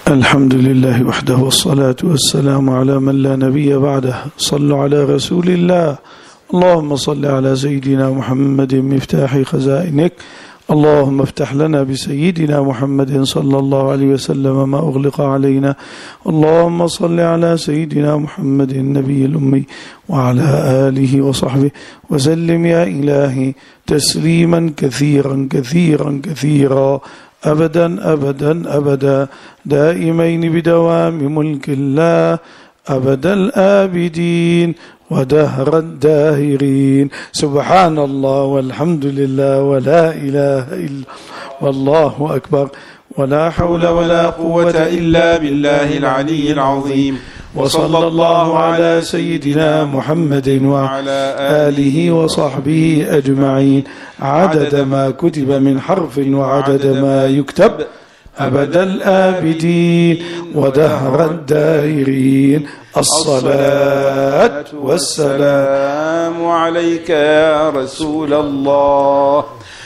الحمد لله وحده والصلاة والسلام على من لا نبي بعده. صلوا على رسول الله. اللهم صل على سيدنا محمد مفتاح خزائنك. اللهم افتح لنا بسيدنا محمد صلى الله عليه وسلم ما أغلق علينا. اللهم صل على سيدنا محمد النبي الأمي وعلى آله وصحبه وسلم يا إلهي تسليما كثيرا كثيرا كثيرا أبدا أبدا أبدا دائمين بدوام ملك الله أبد الآبدين ودهر الداهرين. سبحان الله والحمد لله ولا إله إلا والله أكبر ولا حول ولا قوة إلا بالله العلي العظيم. وصلى الله على سيدنا محمد وعلى آله وصحبه أجمعين عدد ما كتب من حرف وعدد ما يكتب أبد الآبدين ودهر الدائرين. الصلاة والسلام عليك يا رسول الله.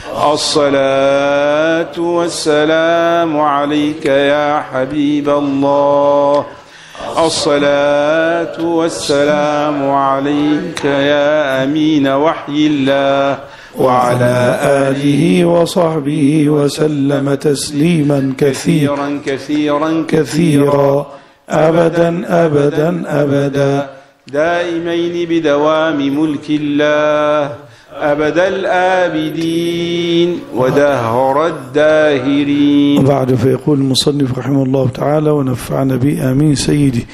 الصلاة والسلام عليك يا حبيب الله. الصلاة والسلام عليك يا أمين وحي الله وعلى آله وصحبه وسلم تسليما كثيرا كثيرا كثيرا أبدا أبدا أبدا دائمين بدوام ملك الله أبد الآبدين ودهر الداهرين. وبعد فيقول المصنف رحمه الله تعالى ونفعنا به آمين سيدي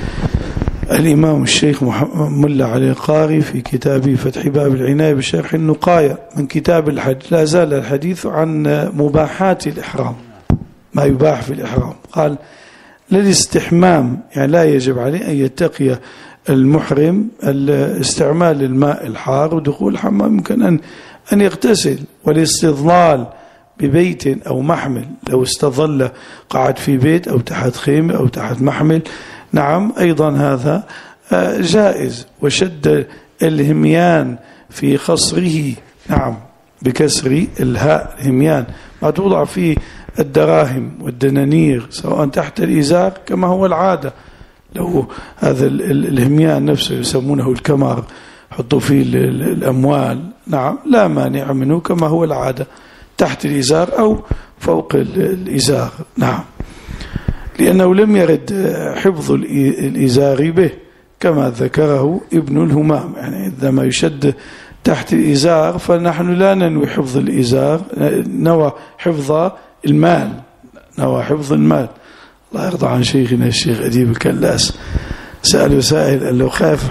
الإمام الشيخ ملا علي القاري في كتابه فتح باب العناية بشرح النقاية من كتاب الحج. لا زال الحديث عن مباحات الإحرام، ما يباح في الإحرام. قال للاستحمام، يعني لا يجب عليه أن يتقي المحرم استعمال الماء الحار ودخول الحمام، يمكن أن يغتسل. والاستظلال ببيت أو محمل، لو استظل قعد في بيت أو تحت خيمة أو تحت محمل، نعم أيضا هذا جائز. وشد الهميان في خصره، نعم بكسر الهاء هميان، ما توضع فيه الدراهم والدنانير سواء تحت الإزار كما هو العادة. لو هذا الهميان نفسه يسمونه الكمر، حطوا فيه الأموال، نعم لا مانع منه كما هو العادة تحت الإزار أو فوق الإزار، نعم، لأنه لم يرد حفظ الإزار به كما ذكره ابن الهمام. يعني عندما يشد تحت الإزار فنحن لا ننوي حفظ الإزار، نوى حفظ المال، نوى حفظ المال. الله يرضى عن شيخنا الشيخ أديب الكلاس، سأله سائل قال له خاف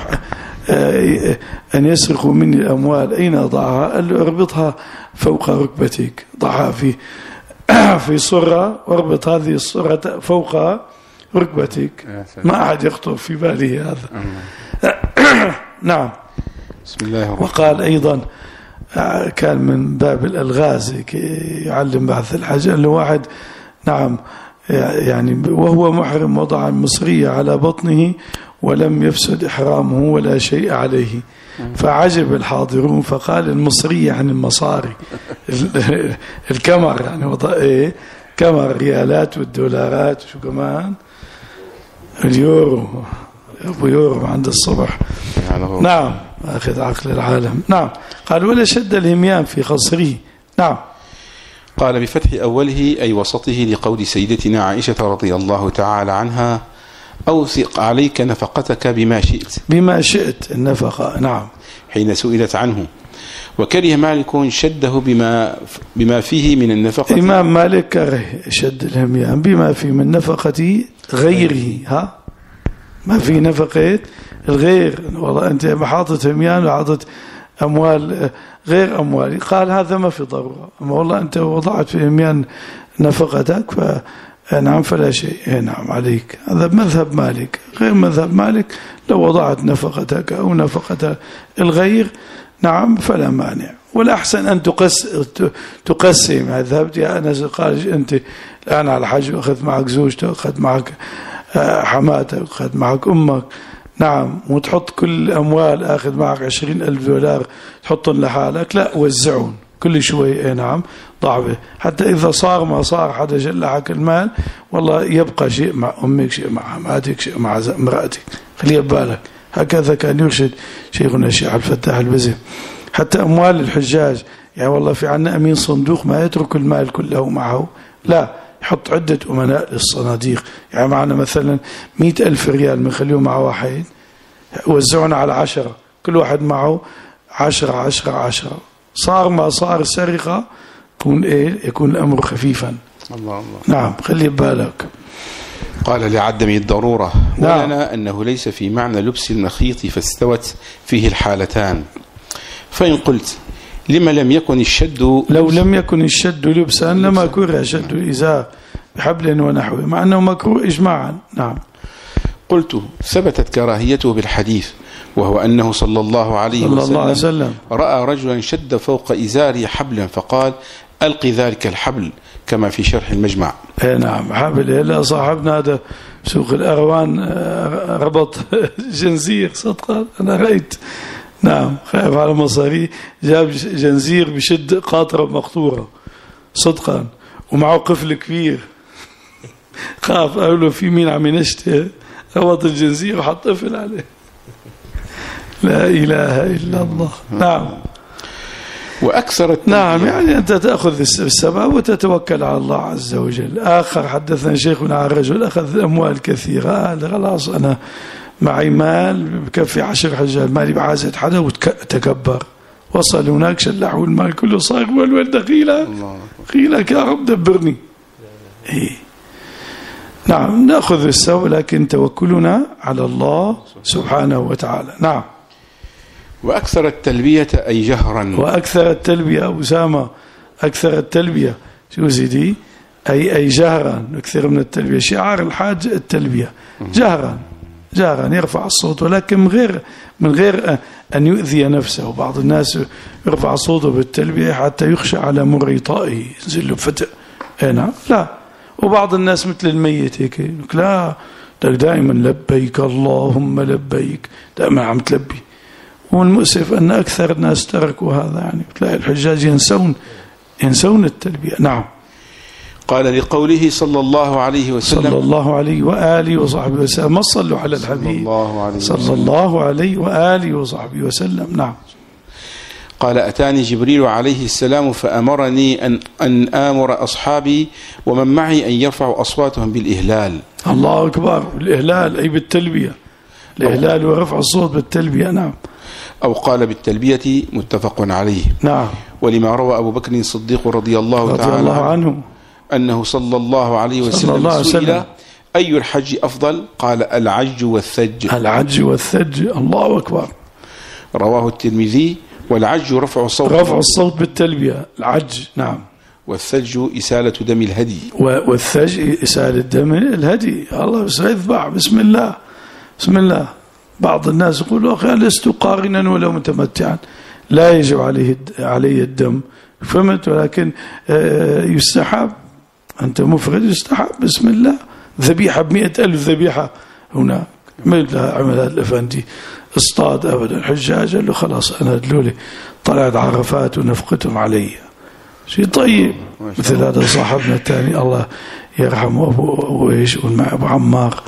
أن يسرقوا مني الأموال، أين أضعها؟ قال له اربطها فوق ركبتك، ضعها في صرة واربط هذه الصرة فوق ركبتك. ما أحد يخطر في باله هذا. نعم. بسم الله الرحمن. وقال أيضا كان من باب الألغاز يعلم بعث الحج، قال له واحد نعم يعني وهو محرم وضع المصرية على بطنه ولم يفسد إحرامه ولا شيء عليه، فعجب الحاضرون فقال المصرية عن المصاري الكمر، يعني وضع ايه كمر ريالات والدولارات وشو كمان اليورو، أبو يورو عند الصبح، نعم أخذ عقل العالم. نعم. قال ولا شد الهميان في خصره. نعم. قال بفتح أوله أي وسطه لقول سيدتنا عائشة رضي الله تعالى عنها أوثق عليك نفقتك بما شئت. بما شئت النفقة، نعم، حين سئلت عنه. وكره مالك شده بما فيه من النفقة. إمام مالك كره شد الهميان بما فيه من نفقة غيره، ها ما في نفقة الغير، والله أنت حاطط هميان وحاطط أموال غير أموالي، قال هذا ما في ضرورة، أما والله أنت وضعت في هميان نفقتك فنعم فلا شيء، نعم عليك. هذا مذهب مالك. غير مذهب مالك لو وضعت نفقتك أو نفقة الغير، نعم فلا مانع. والأحسن أن تقسم. ذهبت يا أنس قال أنت الآن على حج وأخذ معك زوجتك وأخذ معك حماتك وأخذ معك أمك، نعم، وتحط كل الأموال، أخذ معك 20,000 دولار تحطهم لحالك، لا وزعون كل شوي نعم ضعبه، حتى إذا صار ما صار حدا جلعك المال والله يبقى شيء مع أمك، شيء مع حماتك، شيء مع امرأتك، خليه ببالك. هكذا كان يرشد شيخنا الشيخ عبد الفتاح البزم. حتى أموال الحجاج، يعني والله في عنا أمين صندوق ما يترك المال كله معه، لا، يحط عدة أمناء للصناديق. يعني معنا مثلا 100,000 ريال بنخليهم مع واحد، وزعنا على 10، كل واحد معه 10. صار ما صار سرقة يكون يكون الأمر خفيفا. الله. نعم، خلي ببالك. قال لعدم الضرورة. نعم. ولنا أنه ليس في معنى لبس المخيط فاستوت فيه الحالتان. فإن قلت لما لم يكن الشد، لو لم يكن الشد لبسا لما كره شد الإزار بحبل ونحوه، مع أنه مكروه إجماعا. نعم. قلت ثبتت كراهيته بالحديث، وهو أنه صلى الله عليه وسلم رأى رجلا شد فوق إزاره حبلا فقال ألقي ذلك الحبل، كما في شرح المجمع. نعم، حبل. لا، صاحبنا هذا سوق الأروان ربط جنزير صدقا، أنا رأيت. نعم، خايف على مصاري، جاب جنزير بشد قاطرة مقطورة صدقا، ومعه قفل كبير. خاف، قالوا في مين عم ينشته، ربط الجنزير وحط قفل عليه. لا إله إلا الله. نعم. وأكثر نعم، يعني أنت تأخذ السبب وتتوكل على الله عز وجل. آخر حدثنا شيخنا عن رجل أخذ أموال كثيرة، قال خلاص أنا معي مال بكفي 10 حجاج، مالي بعازة حدا، وتكبر. وصل هناك شلحوا المال كله، صار والولد خيلك يا رب دبرني. نعم، نأخذ السبب لكن توكلنا على الله سبحانه وتعالى. نعم. وأكثر التلبية أي جهرا. وأكثر التلبية أبو سامة، أكثر التلبية شو زيدي أي جهرا، أكثر من التلبية. شعار الحاج التلبية جهرا يرفع الصوت، ولكن من غير أن يؤذي نفسه. بعض الناس يرفع صوته بالتلبية حتى يخشى على مريطائه، ينزل له فتح. نعم، لا. وبعض الناس مثل الميت هيك، لا، دائما لبيك اللهم لبيك، دائما عم تلبي. والمؤسف أن أكثر الناس تركوا هذا، يعني تلاقي الحجاج ينسون التلبية. نعم. قال لقوله صلى الله عليه وسلم، صلى الله عليه وآله وصحبه وسلم، ما صلوا على الحبيب صلى الله عليه وآله وصحبه وسلم. نعم. قال أتاني جبريل عليه السلام فأمرني أن آمر أصحابي ومن معي أن يرفعوا أصواتهم بالإهلال. الله أكبر. الإهلال أي بالتلبية، الإهلال ورفع الصوت بالتلبية. نعم. أو قال بالتلبية، متفق عليه. نعم. ولما روى أبو بكر الصديق رضي الله تعالى عنه أنه صلى الله عليه وسلم سئل أي الحج أفضل؟ قال العج والثج. العج والثج. الله أكبر. رواه الترمذي. والعج رفع الصوت بالتلبية، العج. نعم. والثلج إسالة دم الهدي. والثلج إسالة دم الهدي. الله يذبح بسم الله بسم الله. بعض الناس يقول أخي لست قارنا ولا متمتعا، لا يجب عليه الدم، فهمت؟ ولكن يستحب، أنت مفرد يستحب بسم الله. ذبيحة ب100,000 ذبيحة هناك، عمل هذا الأفندي اصطاد أبدا حجاج، قال له خلاص أنا دلولي طلعت عرفات ونفقتهم علي، شيء طيب. مثل هذا صاحبنا الثاني الله يرحمه أبو عمار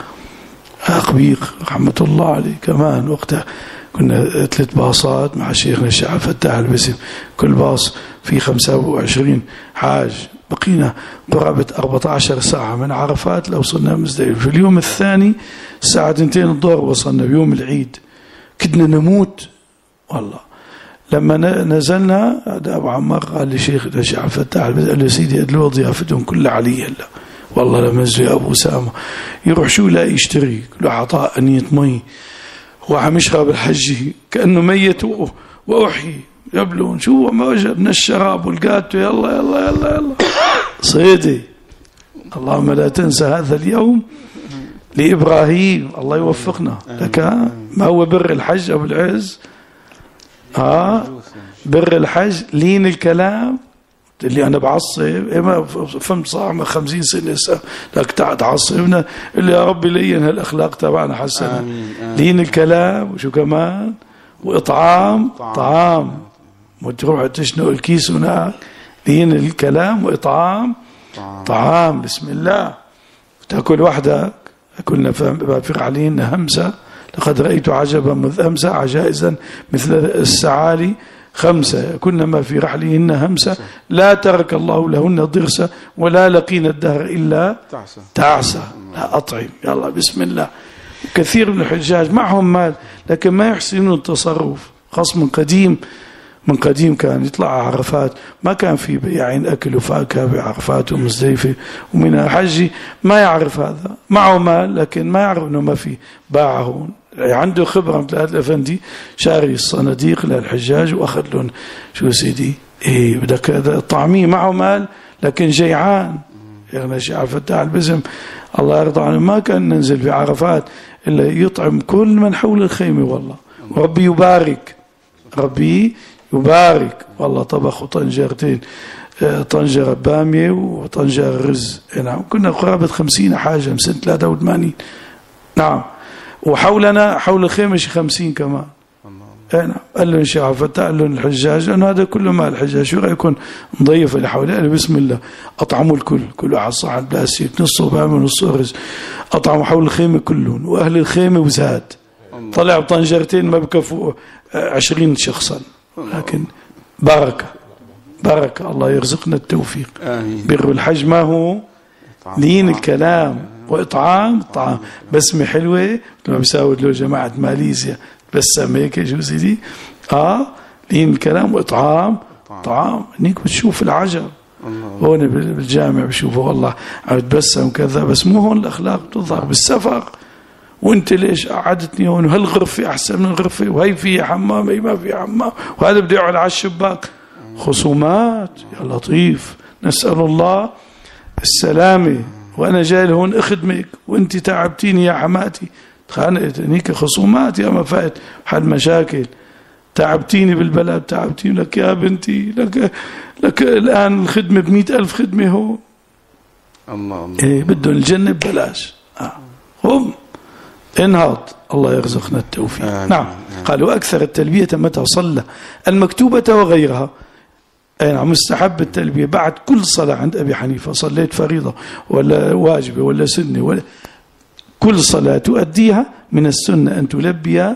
أقبيق رحمة الله عليه، كمان وقتها كنا 3 باصات مع شيخنا الشيخ عبد الفتاح البزم، كل باص فيه 25 حاج، بقينا قرابة 14 ساعة من عرفات لو وصلنا مزدلفة. في اليوم الثاني الساعة 2 الظهر وصلنا بيوم العيد، كدنا نموت والله. لما نزلنا أبو عمار قال لي شيخ الشيخ عبد الفتاح قال له سيدي أدلوا ضيافتهم كلها علي هلا. والله لما نزل يا أبو سامة يروح شو لا يشتري له عطاء أنية مي وعم يشرب الحج كأنه ميت وأحيي يبلون شو ما وجد من الشراب والقاتو. يلا يلا يلا يلا صيدي. اللهم لا تنسى هذا اليوم لإبراهيم. الله يوفقنا لك. ما هو بر الحج أبو العز؟ بر الحج لين الكلام اللي أنا بعصب ما فهمت صار 50 سنة لك تعصبنا اللي يا ربي لين هالأخلاق تبعنا حسنا. لين الكلام وشو كمان وإطعام طعام وتروح تشنق الكيس هناك. لين الكلام وإطعام طعام. بسم الله. تأكل وحدك. أكلنا في عليهن همسة. لقد رأيت عجبا مذ أمسى عجائزا مثل السعالي 5. كنا ما في رحلهن همسة لا ترك الله لهن ضرسة ولا لقين الدهر إلا تعسى. لا أطعم. يلا بسم الله. كثير من الحجاج معهم مال لكن ما يحسنون التصرف. خاص من قديم كان يطلع عرفات ما كان في بياعين أكل وفاكهة بعرفات ومزدلفة ومن الحج ما يعرف هذا. معه مال لكن ما يعرف أنه ما في باعه. عنده خبرة مثل هذا الأفندي شاري الصناديق للحجاج وأخذ لهم شو سيدي إيه بدك الطعمية. معه مال لكن جيعان. يعني الشيخ عبد الفتاح البزم الله يرضى عنه ما كان ننزل في عرفات إلا يطعم كل من حول الخيمة. والله ربي يبارك. ربي يبارك. والله طبخوا طنجرتين طنجرة بامية وطنجرة رز. نعم كنا قرابة 50 حاجة من سنة 83. نعم وحولنا حول الخيمة 50 كمان. نعم قال له الشيخ عبد الفتاح قال له الحجاج لأنه هذا كله مال الحجاج شو رأيكم نضيف اللي حواليه. قال بسم الله. أطعموا الكل. كل واحد صحن بلاستيك نصه بامية ونصه رز. أطعموا حول الخيمة كلهم وأهل الخيمة وزاد. طلع بطنجرتين ما بكفوا 20 شخصا. لكن بركة الله يرزقنا التوفيق. بر الحج ما هو لين الكلام وإطعام طعام. بسمة حلوة لما بيساود له جماعة ماليزيا بسم هيك شو سيدي لين الكلام وإطعام طعام. هنيك بتشوف العجب. هون بالجامع بشوفوا والله عم يتبسم كذا بس مو هون الأخلاق بتظهر بالسفر. وانت ليش قعدتني هون وهالغرفة احسن من الغرفة وهي فيها حمام هي ما فيها حمام وهذا بده يقعد على الشباك. خصومات. يا لطيف. نسأل الله السلامة. وانا جاي هون اخدمك وانت تعبتيني يا حماتي. تخانقت هنيك خصومات يا ما فات حل مشاكل. تعبتيني بالبلد تعبتيني لك يا بنتي لك الآن الخدمة ب100,000 خدمة هون. الله إيه بدهم الجنة ببلاش. هم انهض. الله يرزقنا التوفيق. نعم قالوا أكثر التلبية متى صلى المكتوبة وغيرها. نعم مستحب التلبية بعد كل صلاة عند أبي حنيفة. صليت فريضة ولا واجبة ولا سنة ولا كل صلاة تؤديها من السنة أن تلبي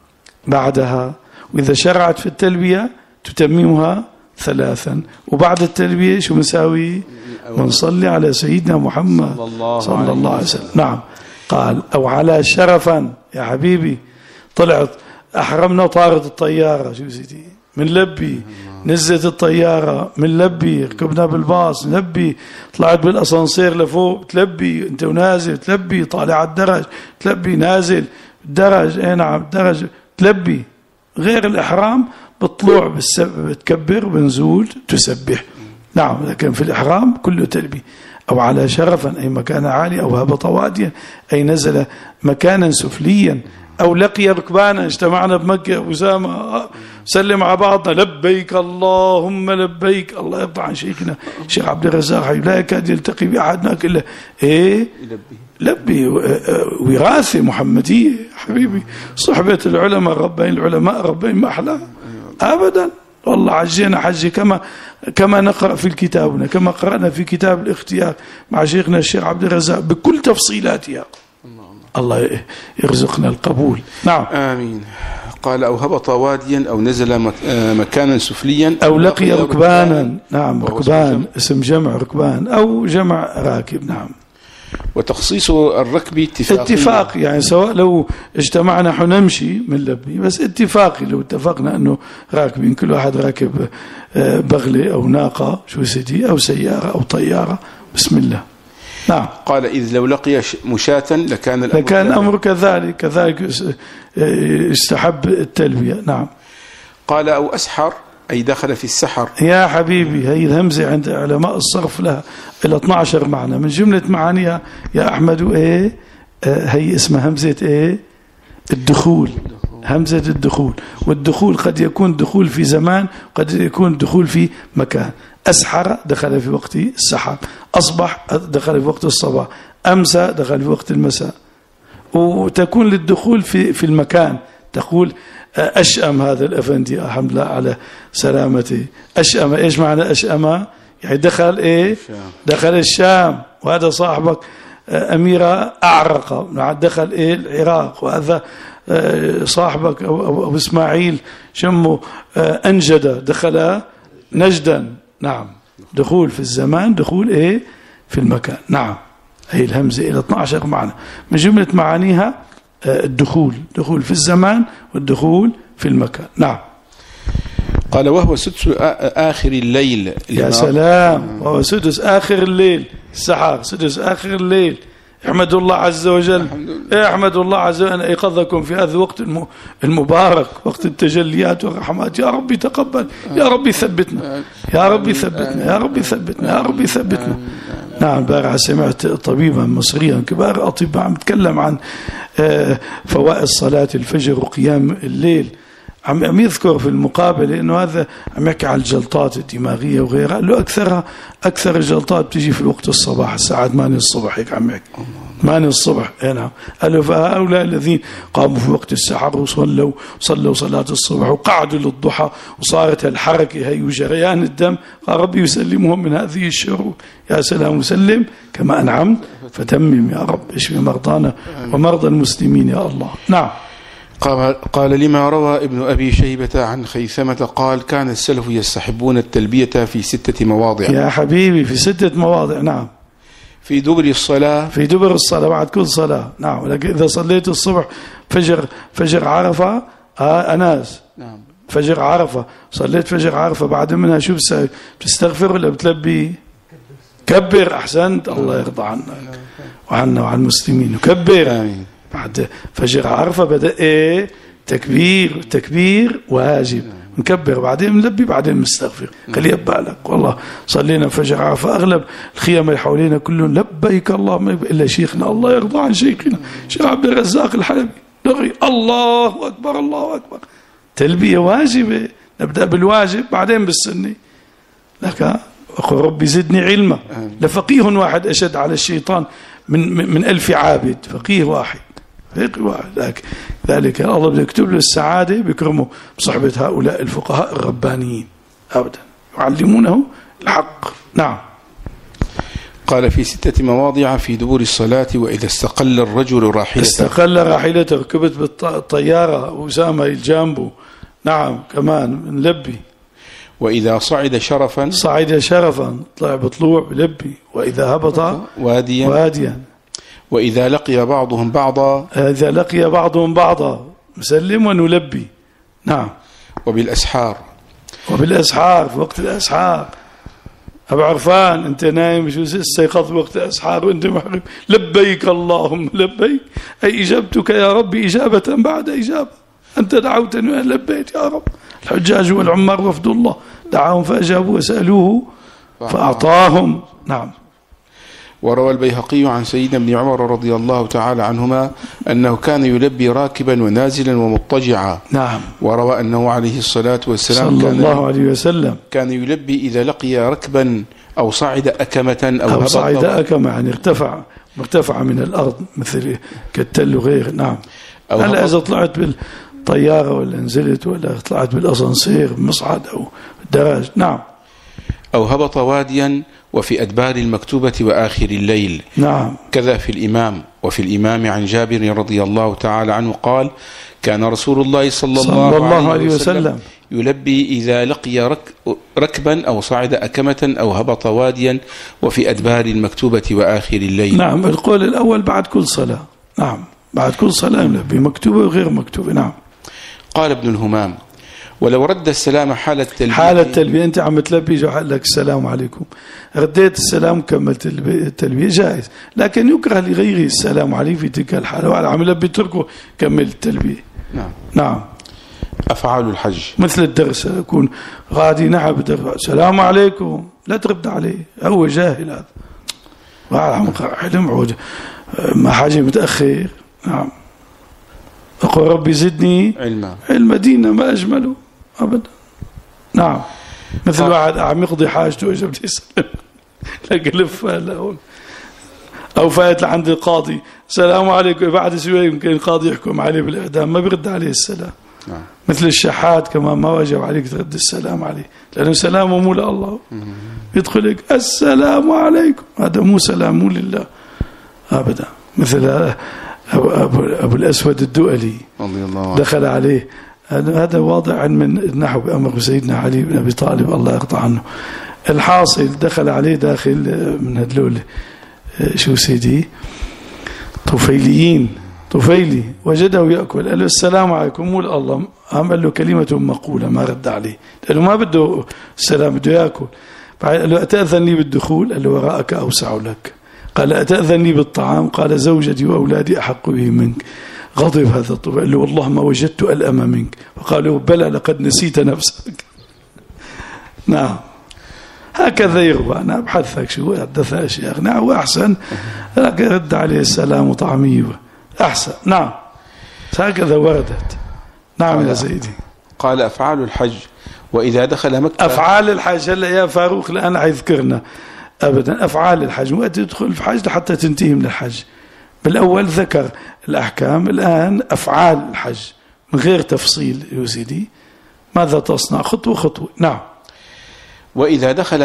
بعدها. وإذا شرعت في التلبية تتممها 3. وبعد التلبية شو مساوي ونصلي على سيدنا محمد صلى الله عليه وسلم. نعم قال أو على شرفا يا حبيبي. طلعت أحرمنا طارت الطيارة شو سيدي من لبي. نزلت الطيارة من لبي. ركبنا بالباص نلبي. طلعت بالأسانسير لفوق تلبي. انت ونازل تلبي. طالع على الدرج تلبي. نازل الدرج نعم الدرج تلبي. غير الإحرام بالطلوع بتكبر بنزول تسبح. نعم لكن في الإحرام كله تلبي. أو على شرفا أي مكان عالي أو هبط واديا أي نزل مكانا سفليا أو لقي ركبانا. اجتمعنا بمكة أسامة سلم على بعضنا لبيك اللهم لبيك. الله يرضى عن شيخنا الشيخ عبد الرزاق لا يكاد يلتقي بأحدنا إلا إيه لبي وراثة محمدية حبيبي. صحبة العلماء ربين العلماء ربين ما أحلى أبدا. والله عجينا حجي كما نقرأ في كتابنا كما قرأنا في كتاب الاختيار مع شيخنا الشيخ عبد الرزاق بكل تفصيلاتها. الله يرزقنا القبول. نعم آمين. قال أو هبط واديا أو نزل مكانا سفليا أو لقي ركبانا. نعم ركبان اسم جمع ركبان أو جمع راكب. نعم وتخصيص الركب اتفاق يعني سواء لو اجتمعنا حنمشي من لبي بس اتفاقي لو اتفقنا أنه راكبين كل واحد راكب بغلة أو ناقة شو سيدي أو سيارة أو طيارة. بسم الله. نعم قال إذ لو لقي مشاة لكان الأمر كذلك استحب التلبية. نعم قال أو أسحر أي دخل في السحر. يا حبيبي هي الهمزة عند علماء الصرف لها إلى 12 معنى من جملة معانيها يا أحمد إيه هي اسمها همزة إيه الدخول. همزة الدخول. والدخول قد يكون دخول في زمان قد يكون دخول في مكان. أسحر دخل في وقت السحر. أصبح دخل في وقت الصباح. أمسى دخل في وقت المساء. وتكون للدخول في المكان تقول أشأم هذا الأفندي الحمد لله على سلامته. أشأم إيش معنى أشأم؟ يعني دخل إيه؟ دخل الشام. وهذا صاحبك أميرة أعرق دخل إيه؟ العراق. وهذا صاحبك أبو إسماعيل شمه أنجد دخل نجدا. نعم، دخول في الزمان، دخول إيه؟ في المكان. نعم، هي الهمزة إلى 12 معنى من جملة معانيها الدخول، دخول في الزمان والدخول في المكان. نعم. قال وهو سدس آخر الليل. يا سلام، وهو سدس آخر الليل. السحر سدس آخر الليل. احمد الله عز وجل، احمد الله عز وجل أن أيقظكم في هذا الوقت المبارك، وقت التجليات والرحمات. يا ربي تقبل، يا ربي ثبتنا، يا ربي ثبتنا، يا ربي ثبتنا، يا ربي ثبتنا. نعم، البارحة سمعت طبيبا مصريا كبار أطباء عم يتكلم عن فوائد صلاة الفجر وقيام الليل. عم يذكر في المقابلة إنه هذا عم يحكي على الجلطات الدماغية وغيرها. له أكثر الجلطات بتيجي في وقت الصباح الساعة 8 الصبح. هيك عم يحكي 8 الصبح. نعم. قالوا فهؤلاء الذين قاموا في وقت السحر وصلوا صلاة الصبح وقعدوا للضحى وصارت الحركة هي وجريان الدم، قال ربي يسلمهم من هذه الشرور. يا سلام، وسلم كما أنعمت فتمم يا رب، اشفي مرضانا ومرضى المسلمين يا الله. نعم. قال لما روى ابن أبي شيبة عن خيثمة قال كان السلف يستحبون التلبية في 6 مواضع. يا حبيبي في 6 مواضع. نعم. في دبر الصلاة، في دبر الصلاة بعد كل صلاة. نعم. ولكن إذا صليت الصبح فجر عرفة أناس. نعم. فجر عرفة، صليت فجر عرفة بعد منها شو بتسوي؟ بتستغفر ولا بتلبي؟ كبر. أحسنت، الله يرضى عنا وعنا وعن المسلمين. وكبر. آمين. بعد فجر عرفة بدأ إيه؟ تكبير واجب. نكبر بعدين نلبي بعدين نستغفر. خلي يبالك والله صلينا فجر عرفة أغلب الخيام اللي حوالينا كلهم لبيك اللهم إلا شيخنا الله يرضى عن شيخنا شيخ عبد الرزاق الحلبي دغري الله أكبر الله أكبر. تلبية واجبة، نبدأ بالواجب بعدين بالسنة. لك أخو ربي زدني علما. لفقيه واحد أشد على الشيطان من 1000 عابد. فقيه واحد ذلك الله بده يكتب له السعادة بكرمه بصحبة هؤلاء الفقهاء الربانيين أبدا يعلمونه الحق. نعم. قال في 6 مواضع في دبور الصلاة وإذا استقل الرجل راحلته. استقل راحلته، ركبت بالطيارة أسامة الجامبو. نعم، كمان نلبي. وإذا صعد شرفا طلع بطلوع بلبي. وإذا هبط واديا. وإذا لقي بعضهم بعضا مسلم ونلبي. نعم. وبالأسحار في وقت الأسحار. أبو عرفان أنت نايم شو استيقظ وقت الأسحار وأنت محرم لبيك اللهم لبيك، أي إجابتك يا ربي إجابة بعد إجابة. أنت دعوتني وأنا لبيت يا رب. الحجاج والعمار وفد الله دعاهم فأجابوا وسألوه فأعطاهم. نعم. وروى البيهقي عن سيدنا ابن عمر رضي الله تعالى عنهما أنه كان يلبي راكبا ونازلا ومضطجعا. نعم. وروى أنه عليه الصلاة والسلام صلى الله عليه وسلم كان يلبي إذا لقي ركبا أو صعد أكمة أو صعد أكمة يعني مرتفع من الأرض مثل كالتل وغير. نعم. هلا إذا طلعت بالطيارة ولا نزلت ولا طلعت بالأسانسير مصعد أو الدراج. نعم. أو هبط واديا وفي أدبار المكتوبة وآخر الليل. نعم. كذا في الإمام. وفي الإمام عن جابر رضي الله تعالى عنه قال كان رسول الله صلى الله عليه وسلم يلبي إذا لقي ركبا أو صعد أكمة أو هبط واديا وفي أدبار المكتوبة وآخر الليل. نعم. القول الأول بعد كل صلاة. نعم، بعد كل صلاة يلبي مكتوبة وغير مكتوبة. نعم. قال ابن الهمام ولو رد السلام حال التلبية أنت عم تلبي جو قال لك السلام عليكم، رديت السلام كملت التلبية جائز، لكن يكره لغيره السلام عليه في تلك الحالة وعلى عم يلبي تركه كمل التلبية. نعم. نعم. أفعال الحج مثل الدرس يكون غادي نعم السلام عليكم لا ترد عليه، هو جاهل هذا وعلى حلم عود ما حاجة متأخر. نعم. أقول ربي زدني علم ديننا ما أجمله أبدا. نعم. مثل واحد عم يقضي حاجته وجبت يسلم لقى لفة لهون أو فايت لعند القاضي السلام عليكم، بعد شوي يمكن القاضي يحكم عليه بالإعدام ما بيرد عليه السلام. مثل الشحات كمان ما واجب عليك ترد السلام عليه، لأنه سلامه مو لله. يدخلك السلام عليكم، هذا مو سلام مو لله أبدا. مثل أبو الأسود الدؤلي دخل عليه، هذا واضع من النحو بأمر سيدنا علي بن أبي طالب الله يرضى عنه. الحاصل دخل عليه داخل من هدلول شو سيدي طفيلي وجده يأكل، قال له السلام عليكم مو الله، قال له كلمة مقولة ما رد عليه لأنه ما بده السلام بده يأكل. قال له أتأذن لي بالدخول؟ قال له وراءك أوسع لك. قال أتأذن لي بالطعام؟ قال زوجتي وأولادي أحق به منك. غضب هذا الطفل، قال له والله ما وجدت ألأم منك. فقال له بلى لقد نسيت نفسك. نعم هكذا يغوى. أنا أبحثك شو حدث أشياء. نعم وأحسن رد عليه السلام وطعميه أحسن. نعم هكذا وردت. نعم يا سيدي. قال أفعال الحج وإذا دخل مكة. أفعال الحج هلا يا فاروق الآن حيذكرنا أبدا أفعال الحج، وقت تدخل في حج حتى تنتهي من الحج. بالأول ذكر الأحكام، الآن أفعال الحج من غير تفصيل يا سيدي. ماذا تصنع خطوة خطوة. نعم. وإذا دخل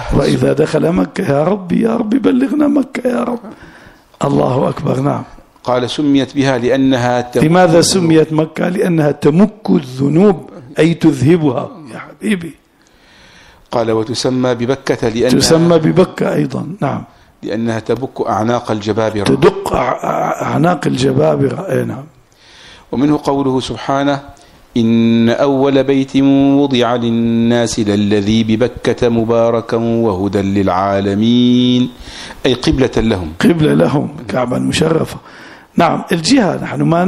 مكة يا ربي بلغنا مكة يا رب. الله أكبر. نعم. قال سميت بها لأنها لماذا سميت مكة؟ لأنها تمك الذنوب أي تذهبها يا حبيبي. قال وتسمى ببكة لأنها تسمى ببكة أيضا. نعم لأنها تبك أعناق الجبابرة، تدق أعناق الجبابرة. أي نعم. ومنه قوله سبحانه إن أول بيت وضع للناس للذي ببكة مباركا وهدى للعالمين، أي قبلة لهم الكعبة المشرفة. نعم الجهة، نحن ما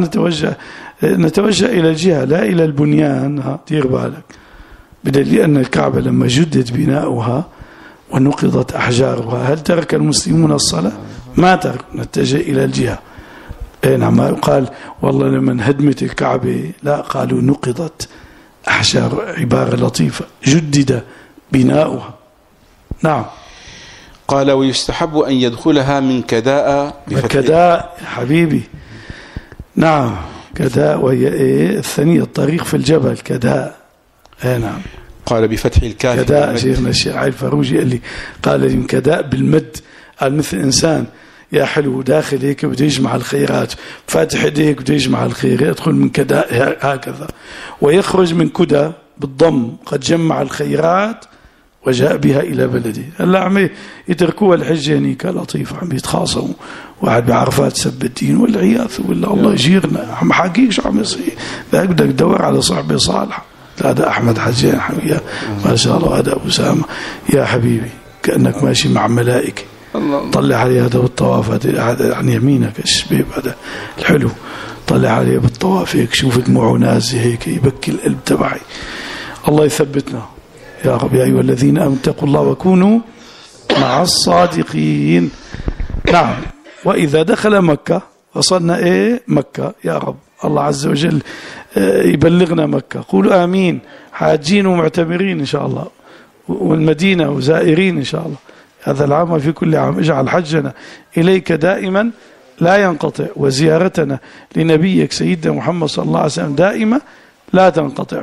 نتوجه إلى الجهة لا إلى البنيان. دير بالك، بدليل أن الكعبة لما جدد بناؤها ونقضت أحجارها هل ترك المسلمون الصلاة؟ ما ترك، نتجه إلى الجهة. نعم ما يقال والله لما هدمت الكعبة، لا، قالوا نقضت أحجار، عبارة لطيفة، جدد بناؤها. نعم. قال ويستحب أن يدخلها من كداء كداء حبيبي. نعم كداء، وهي الثانية الطريق في الجبل كداء. نعم. قال بفتح الكاف كداء. شيخنا الشيخ علي الفاروجي قال لي كداء بالمد، قال مثل إنسان يا حلو داخل هيك بده يجمع الخيرات، فاتح يديك بده يجمع الخير، يدخل من كداء هكذا، ويخرج من كدى بالضم قد جمع الخيرات وجاء بها إلى بلده. هلا عم يتركوها الحجة هنيك لطيفة، عم يتخاصموا، واحد بعرفات سب الدين والعياذ بالله، الله يجيرنا. عم حكيك شو عم يصير، لا بدك تدور على صحبة صالحة. هذا أحمد حجان حمية ما شاء الله، هذا أبو سامة يا حبيبي كأنك ماشي مع ملائكة. طلع عليه هذا بالطواف، هذا عن يمينك الشبيب هذا الحلو، طلع عليه بالطواف هيك، شوف دموعه نازله هيك يبكي القلب تبعي. الله يثبتنا يا رب. يا أيها الذين آمنوا اتقوا الله وكونوا مع الصادقين. نعم. وإذا دخل مكة، وصلنا مكة يا رب، الله عز وجل يبلغنا مكة. قولوا آمين، حاجين ومعتمرين إن شاء الله، والمدينة وزائرين إن شاء الله هذا العام وفي كل عام. اجعل حجنا إليك دائما لا ينقطع، وزيارتنا لنبيك سيدنا محمد صلى الله عليه وسلم دائما لا تنقطع.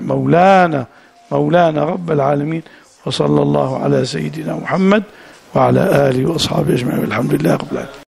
مولانا رب العالمين، وصلى الله على سيدنا محمد وعلى آله وأصحابه أجمعين، والحمد لله رب العالمين.